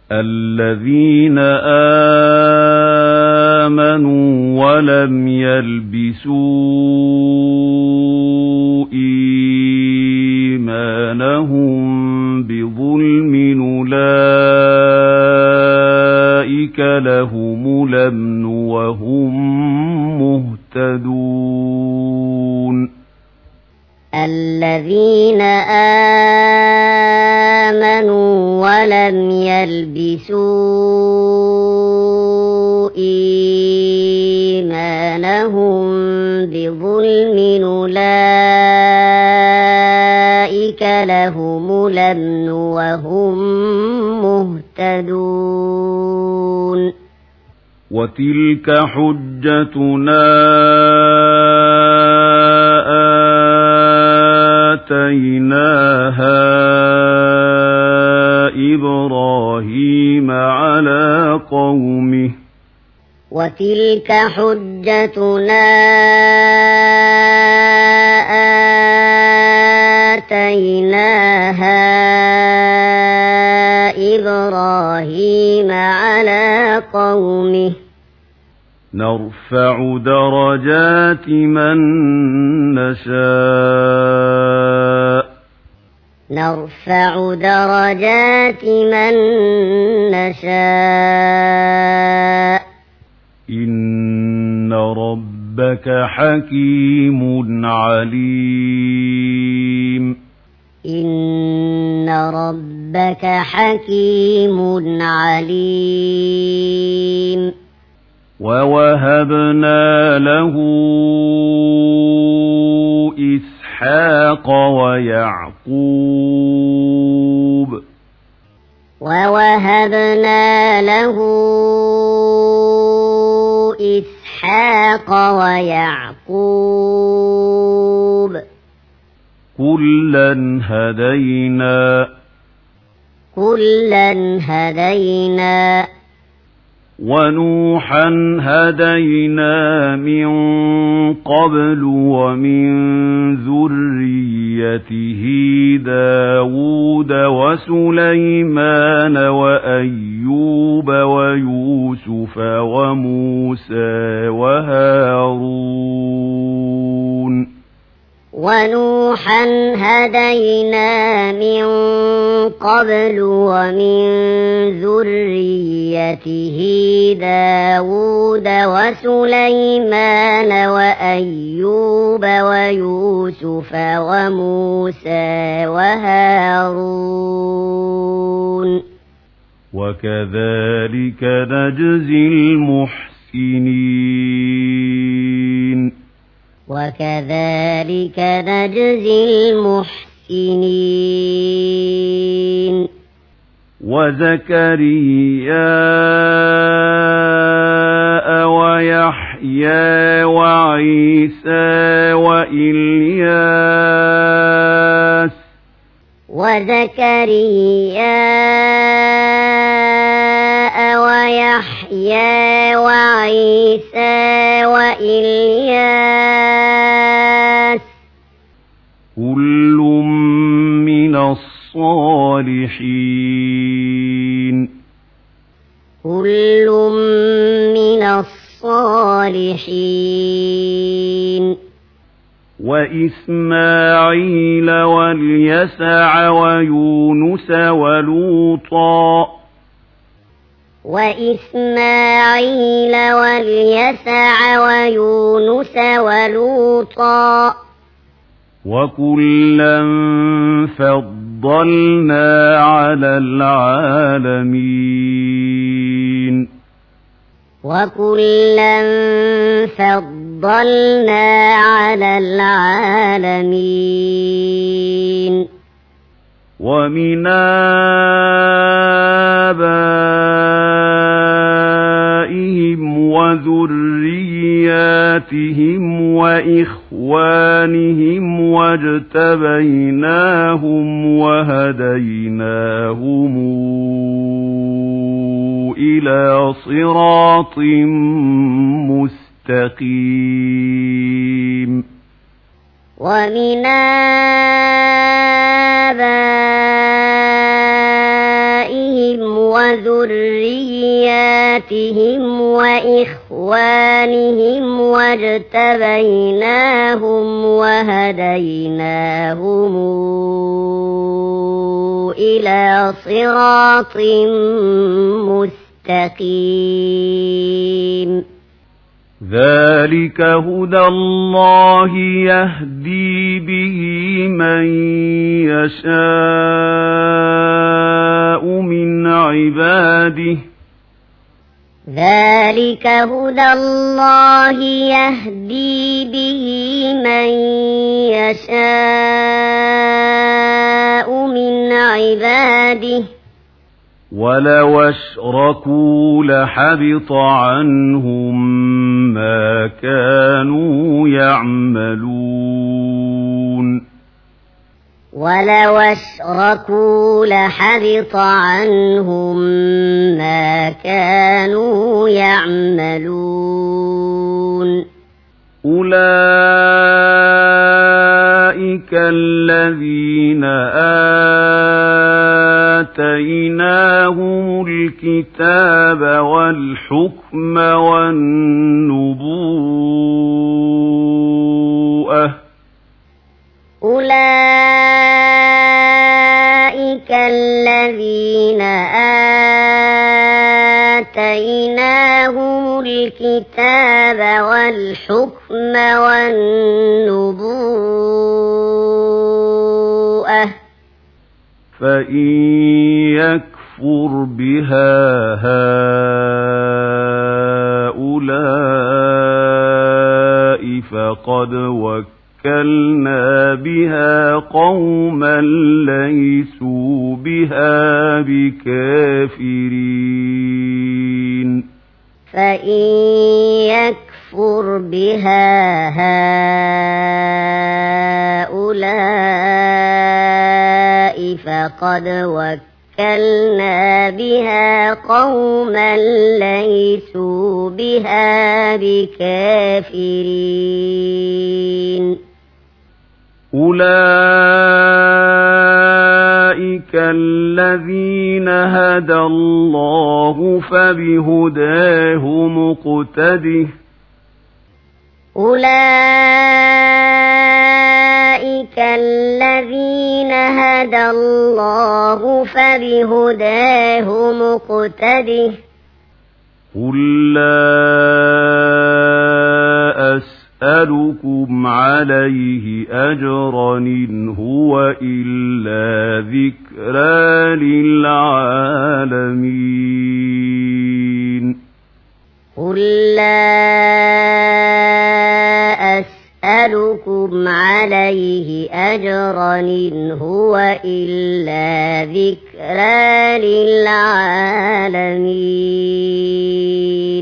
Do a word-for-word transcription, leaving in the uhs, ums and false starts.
الذين آمنوا ولم يلبسوا إيمانهم بظلم أولئك لهم الأمن وهم مهتدون الذين آمنوا ولم يلبسوا إيمانهم بظلم أولئك لهم الأمن وهم مهتدون وتلك حجتنا آتيناها إبراهيم على قومه وتلك حجتنا آتيناها إبراهيم على قومه نرفع درجات من نشاء نرفع درجات من نشاء إن ربك حكيم عليم إن ربك حكيم عليم ووهبنا له إسحاق ويعقوب ووهبنا له إسحاق ويعقوب كلا هدينا كلا هدينا ونوحا هدينا من قبل ومن ذريته داود وسليمان وأيوب ويوسف وموسى وهارون ونوحا هدينا من قبل ومن ذريته داود وسليمان وأيوب ويوسف وموسى وهارون وكذلك نجزي المحسنين وكذلك نجزي المحسنين وزكريا ويحيى وعيسى وإلياس وزكريا ويحيى وعيسى وإلياس كل من الصالحين كل من الصالحين وإسماعيل واليسع ويونس ولوطا وإسماعيل واليسع ويونس ولوطا وكلا فضلنا على العالمين وكلا فضلنا على العالمين ومن آبائهم وذرياتهم وإخوانهم واجتبيناهم وهديناهم إلى صراط مستقيم ومن آبائهم وذرياتهم وإخوانهم واجتبيناهم وهديناهم إلى صراط مستقيم ذلك هدى الله يهدي به من يشاء من عباده ذلك هدى الله يهدي به من يشاء من عباده ولو أشركوا لحبط عنهم ما كانوا يعملون ولو أشركوا لحبط عنهم ما كانوا يعملون أولئك الذين آتيناهم الكتاب والحكم والنبوءة أولئك الذين آتيناهم الكتاب والحكم والنبوءة فإن يكفر بها هؤلاء فقد وكلنا بها قوما ليسوا بها بكافرين فإن يكفر بها هؤلاء فقد وكلنا بها قوما ليسوا بها بكافرين أولئك الذين هدى الله فبهداه مقتده أولئك الذين هدى الله فبهداه مقتده قل لا أسألكم عليه أجرا إن هو إلا ذكرى للعالمين قل لا أسألكم عليه أجرا إن هو إلا ذكرى للعالمين